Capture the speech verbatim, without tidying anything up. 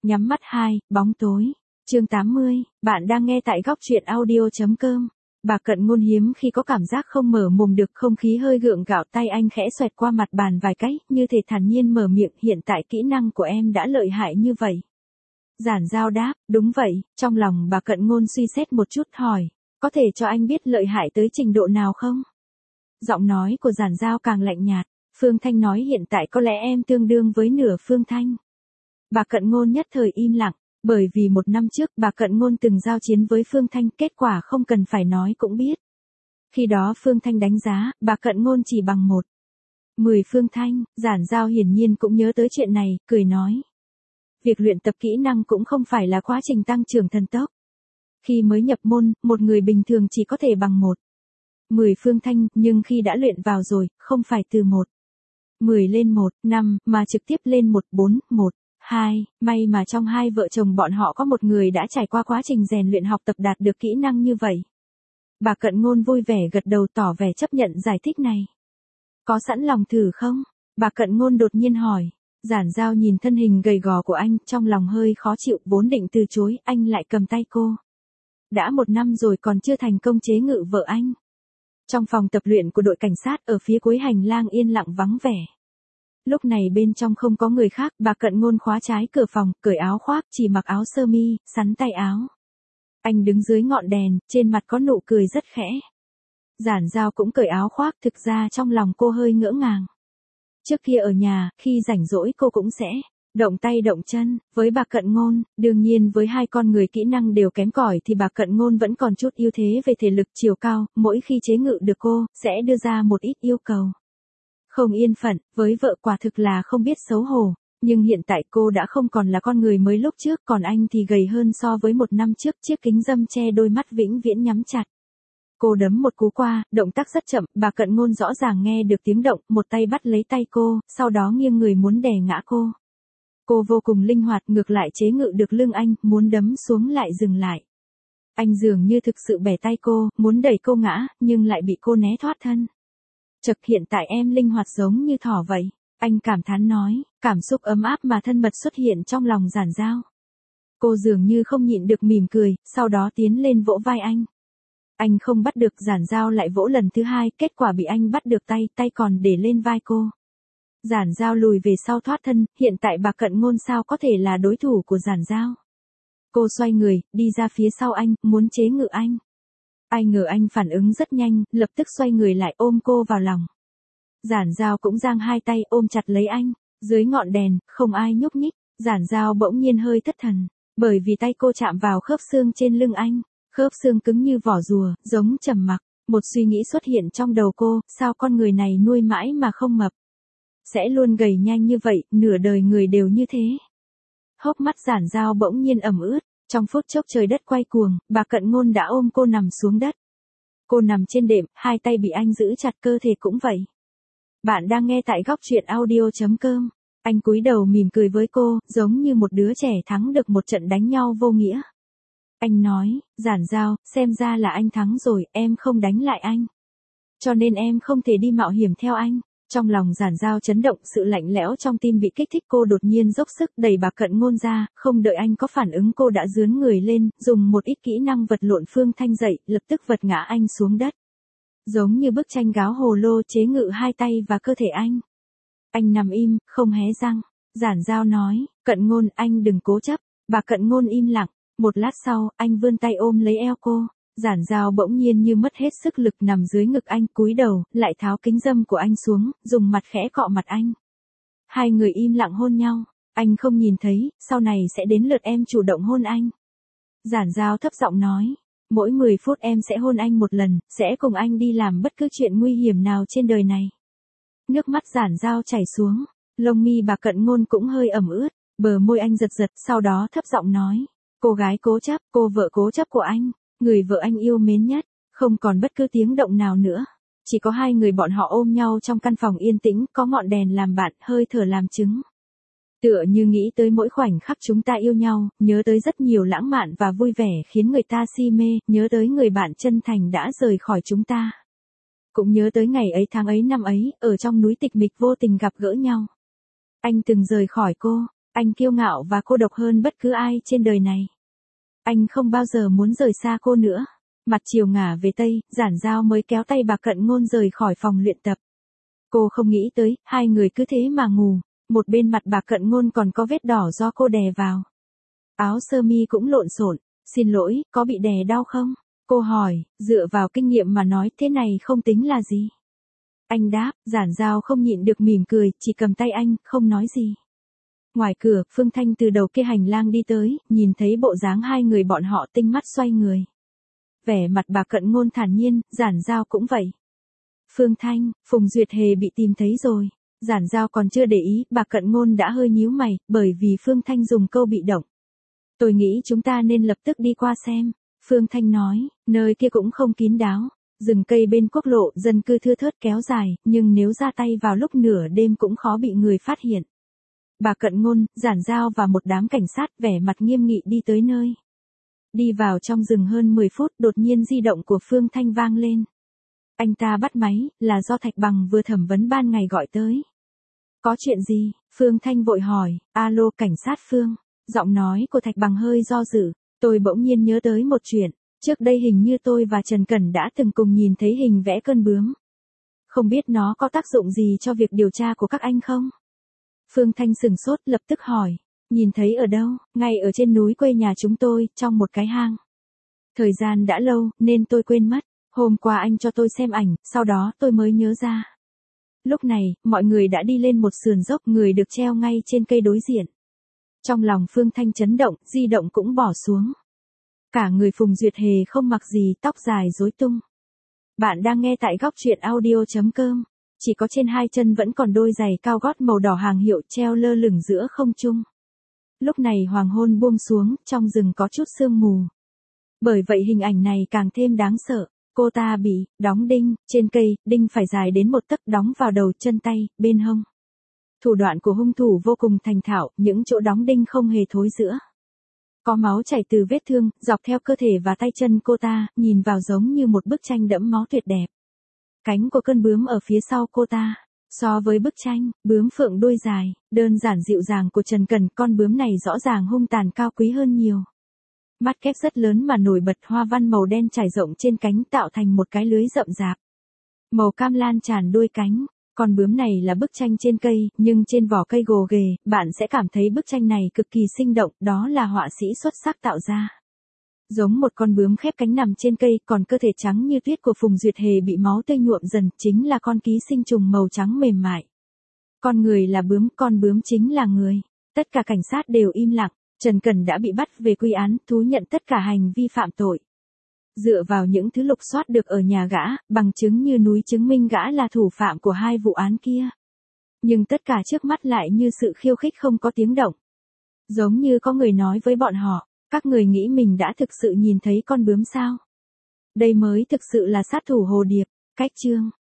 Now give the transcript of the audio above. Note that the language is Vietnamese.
Nhắm mắt hai, bóng tối. Chương tám mươi, bạn đang nghe tại góc truyện audio.com. Bà Cận Ngôn hiếm khi có cảm giác không mở mồm được, không khí hơi gượng gạo, tay anh khẽ xoẹt qua mặt bàn vài cái, như thể thản nhiên mở miệng, hiện tại kỹ năng của em đã lợi hại như vậy. Giản Giao đáp, đúng vậy. Trong lòng bà Cận Ngôn suy xét một chút hỏi, có thể cho anh biết lợi hại tới trình độ nào không? Giọng nói của Giản Giao càng lạnh nhạt. Phương Thanh nói hiện tại có lẽ em tương đương với nửa Phương Thanh. Bà Cận Ngôn nhất thời im lặng, bởi vì một năm trước bà Cận Ngôn từng giao chiến với Phương Thanh, kết quả không cần phải nói cũng biết. Khi đó Phương Thanh đánh giá, bà Cận Ngôn chỉ bằng một. Mười Phương Thanh, Giản Giao hiển nhiên cũng nhớ tới chuyện này, cười nói. Việc luyện tập kỹ năng cũng không phải là quá trình tăng trưởng thần tốc. Khi mới nhập môn, một người bình thường chỉ có thể bằng một. Mười Phương Thanh, nhưng khi đã luyện vào rồi, không phải từ một. Mười lên một, năm, mà trực tiếp lên một, bốn, một, hai, may mà trong hai vợ chồng bọn họ có một người đã trải qua quá trình rèn luyện học tập đạt được kỹ năng như vậy. Bà Cận Ngôn vui vẻ gật đầu tỏ vẻ chấp nhận giải thích này. Có sẵn lòng thử không? Bà Cận Ngôn đột nhiên hỏi. Giản Giao nhìn thân hình gầy gò của anh, trong lòng hơi khó chịu, vốn định từ chối, anh lại cầm tay cô. Đã một năm rồi còn chưa thành công chế ngự vợ anh. Trong phòng tập luyện của đội cảnh sát ở phía cuối hành lang yên lặng vắng vẻ. Lúc này bên trong không có người khác, bà Cận Ngôn khóa trái cửa phòng, cởi áo khoác, chỉ mặc áo sơ mi, sắn tay áo. Anh đứng dưới ngọn đèn, trên mặt có nụ cười rất khẽ. Giản Giao cũng cởi áo khoác, thực ra trong lòng cô hơi ngỡ ngàng. Trước kia ở nhà, khi rảnh rỗi cô cũng sẽ động tay động chân, với bà Cận Ngôn, đương nhiên với hai con người kỹ năng đều kém cỏi thì bà Cận Ngôn vẫn còn chút ưu thế về thể lực, chiều cao, mỗi khi chế ngự được cô, sẽ đưa ra một ít yêu cầu. Không yên phận, với vợ quả thực là không biết xấu hổ, nhưng hiện tại cô đã không còn là con người mới lúc trước, còn anh thì gầy hơn so với một năm trước, chiếc kính râm che đôi mắt vĩnh viễn nhắm chặt. Cô đấm một cú qua, động tác rất chậm, bà Cận Ngôn rõ ràng nghe được tiếng động, một tay bắt lấy tay cô, sau đó nghiêng người muốn đè ngã cô. Cô vô cùng linh hoạt, ngược lại chế ngự được lưng anh, muốn đấm xuống lại dừng lại. Anh dường như thực sự bẻ tay cô, muốn đẩy cô ngã, nhưng lại bị cô né thoát thân. Chật, hiện tại em linh hoạt giống như thỏ vậy. Anh cảm thán nói, cảm xúc ấm áp mà thân mật xuất hiện trong lòng Giản Giao. Cô dường như không nhịn được mỉm cười, sau đó tiến lên vỗ vai anh. Anh không bắt được, Giản Giao lại vỗ lần thứ hai, kết quả bị anh bắt được tay, tay còn để lên vai cô. Giản Giao lùi về sau thoát thân, hiện tại bà Cận Ngôn sao có thể là đối thủ của Giản Giao. Cô xoay người, đi ra phía sau anh, muốn chế ngự anh. Ai ngờ anh phản ứng rất nhanh, lập tức xoay người lại ôm cô vào lòng. Giản Giao cũng giang hai tay ôm chặt lấy anh, dưới ngọn đèn, không ai nhúc nhích, Giản Giao bỗng nhiên hơi thất thần, bởi vì tay cô chạm vào khớp xương trên lưng anh, khớp xương cứng như vỏ rùa, giống trầm mặc, một suy nghĩ xuất hiện trong đầu cô, sao con người này nuôi mãi mà không mập, sẽ luôn gầy nhanh như vậy, nửa đời người đều như thế. Hốc mắt Giản Giao bỗng nhiên ẩm ướt. Trong phút chốc trời đất quay cuồng, bà Cận Ngôn đã ôm cô nằm xuống đất. Cô nằm trên đệm, hai tay bị anh giữ chặt, cơ thể cũng vậy. Bạn đang nghe tại góc truyện audio.com. Anh cúi đầu mỉm cười với cô, giống như một đứa trẻ thắng được một trận đánh nhau vô nghĩa. Anh nói, Giản Giao, xem ra là anh thắng rồi, em không đánh lại anh. Cho nên em không thể đi mạo hiểm theo anh. Trong lòng Giản Giao chấn động, sự lạnh lẽo trong tim bị kích thích, cô đột nhiên dốc sức đẩy bà Cận Ngôn ra, không đợi anh có phản ứng cô đã giương người lên, dùng một ít kỹ năng vật lộn Phương Thanh dậy, lập tức vật ngã anh xuống đất. Giống như bức tranh gáo hồ lô chế ngự hai tay và cơ thể anh. Anh nằm im, không hé răng. Giản Giao nói, Cận Ngôn anh đừng cố chấp. Bà Cận Ngôn im lặng, một lát sau, anh vươn tay ôm lấy eo cô. Giản Giao bỗng nhiên như mất hết sức lực nằm dưới ngực anh, cúi đầu, lại tháo kính râm của anh xuống, dùng mặt khẽ cọ mặt anh. Hai người im lặng hôn nhau, anh không nhìn thấy, sau này sẽ đến lượt em chủ động hôn anh. Giản Giao thấp giọng nói, mỗi mười phút em sẽ hôn anh một lần, sẽ cùng anh đi làm bất cứ chuyện nguy hiểm nào trên đời này. Nước mắt Giản Giao chảy xuống, lông mi bà Cận Ngôn cũng hơi ẩm ướt, bờ môi anh giật giật, sau đó thấp giọng nói, cô gái cố chấp, cô vợ cố chấp của anh. Người vợ anh yêu mến nhất, không còn bất cứ tiếng động nào nữa. Chỉ có hai người bọn họ ôm nhau trong căn phòng yên tĩnh, có ngọn đèn làm bạn, hơi thở làm chứng. Tựa như nghĩ tới mỗi khoảnh khắc chúng ta yêu nhau, nhớ tới rất nhiều lãng mạn và vui vẻ khiến người ta si mê, nhớ tới người bạn chân thành đã rời khỏi chúng ta. Cũng nhớ tới ngày ấy tháng ấy năm ấy, ở trong núi tịch mịch vô tình gặp gỡ nhau. Anh từng rời khỏi cô, Anh kiêu ngạo và cô độc hơn bất cứ ai trên đời này. Anh không bao giờ muốn rời xa cô nữa. Mặt chiều ngả về Tây, Giản Giao mới kéo tay bà Cận Ngôn rời khỏi phòng luyện tập. Cô không nghĩ tới, hai người cứ thế mà ngủ, một bên mặt bà Cận Ngôn còn có vết đỏ do cô đè vào. Áo sơ mi cũng lộn xộn. Xin lỗi, có bị đè đau không? Cô hỏi, dựa vào kinh nghiệm mà nói thế này không tính là gì. Anh đáp, Giản Giao không nhịn được mỉm cười, chỉ cầm tay anh, không nói gì. Ngoài cửa, Phương Thanh từ đầu kia hành lang đi tới, nhìn thấy bộ dáng hai người bọn họ tinh mắt xoay người. Vẻ mặt bà Cận Ngôn thản nhiên, Giản Giao cũng vậy. Phương Thanh, Phùng Duyệt Hề bị tìm thấy rồi. Giản Giao còn chưa để ý, bà Cận Ngôn đã hơi nhíu mày, bởi vì Phương Thanh dùng câu bị động. Tôi nghĩ chúng ta nên lập tức đi qua xem. Phương Thanh nói, nơi kia cũng không kín đáo. Rừng cây bên quốc lộ, dân cư thưa thớt kéo dài, nhưng nếu ra tay vào lúc nửa đêm cũng khó bị người phát hiện. Bà Cận Ngôn, Giản Giao và một đám cảnh sát vẻ mặt nghiêm nghị đi tới nơi. Đi vào trong rừng hơn mười phút, đột nhiên di động của Phương Thanh vang lên. Anh ta bắt máy, là do Thạch Bằng vừa thẩm vấn ban ngày gọi tới. Có chuyện gì? Phương Thanh vội hỏi, alo cảnh sát Phương. Giọng nói của Thạch Bằng hơi do dự, tôi bỗng nhiên nhớ tới một chuyện. Trước đây hình như tôi và Trần Cẩn đã từng cùng nhìn thấy hình vẽ cơn bướm. Không biết nó có tác dụng gì cho việc điều tra của các anh không? Phương Thanh sừng sốt lập tức hỏi, nhìn thấy ở đâu? Ngay ở trên núi quê nhà chúng tôi, trong một cái hang. Thời gian đã lâu, nên tôi quên mất. Hôm qua anh cho tôi xem ảnh, sau đó tôi mới nhớ ra. Lúc này, mọi người đã đi lên một sườn dốc, người được treo ngay trên cây đối diện. Trong lòng Phương Thanh chấn động, di động cũng bỏ xuống. Cả người Phùng Duyệt Hề không mặc gì, tóc dài rối tung. Bạn đang nghe tại góc truyện audio.com. Chỉ có trên hai chân vẫn còn đôi giày cao gót màu đỏ hàng hiệu treo lơ lửng giữa không trung. Lúc này hoàng hôn buông xuống, trong rừng có chút sương mù. Bởi vậy hình ảnh này càng thêm đáng sợ. Cô ta bị đóng đinh trên cây, đinh phải dài đến một tấc, đóng vào đầu, chân tay, bên hông. Thủ đoạn của hung thủ vô cùng thành thạo, những chỗ đóng đinh không hề thối rữa. Có máu chảy từ vết thương, dọc theo cơ thể và tay chân cô ta, nhìn vào giống như một bức tranh đẫm máu tuyệt đẹp. Cánh của con bướm ở phía sau cô ta. So với bức tranh, bướm phượng đuôi dài, đơn giản dịu dàng của Trần Cẩn, con bướm này rõ ràng hung tàn cao quý hơn nhiều. Mắt kép rất lớn mà nổi bật, hoa văn màu đen trải rộng trên cánh tạo thành một cái lưới rậm rạp. Màu cam lan tràn đuôi cánh. Con bướm này là bức tranh trên cây, nhưng trên vỏ cây gồ ghề, bạn sẽ cảm thấy bức tranh này cực kỳ sinh động, đó là họa sĩ xuất sắc tạo ra. Giống một con bướm khép cánh nằm trên cây, còn cơ thể trắng như tuyết của Phùng Duyệt Hề bị máu tươi nhuộm dần, chính là con ký sinh trùng màu trắng mềm mại. Con người là bướm, con bướm chính là người. Tất cả cảnh sát đều im lặng, Trần Cẩn đã bị bắt về quy án, thú nhận tất cả hành vi phạm tội. Dựa vào những thứ lục soát được ở nhà gã, bằng chứng như núi chứng minh gã là thủ phạm của hai vụ án kia. Nhưng tất cả trước mắt lại như sự khiêu khích không có tiếng động. Giống như có người nói với bọn họ, các người nghĩ mình đã thực sự nhìn thấy con bướm sao? Đây mới thực sự là sát thủ hồ điệp. Cách chương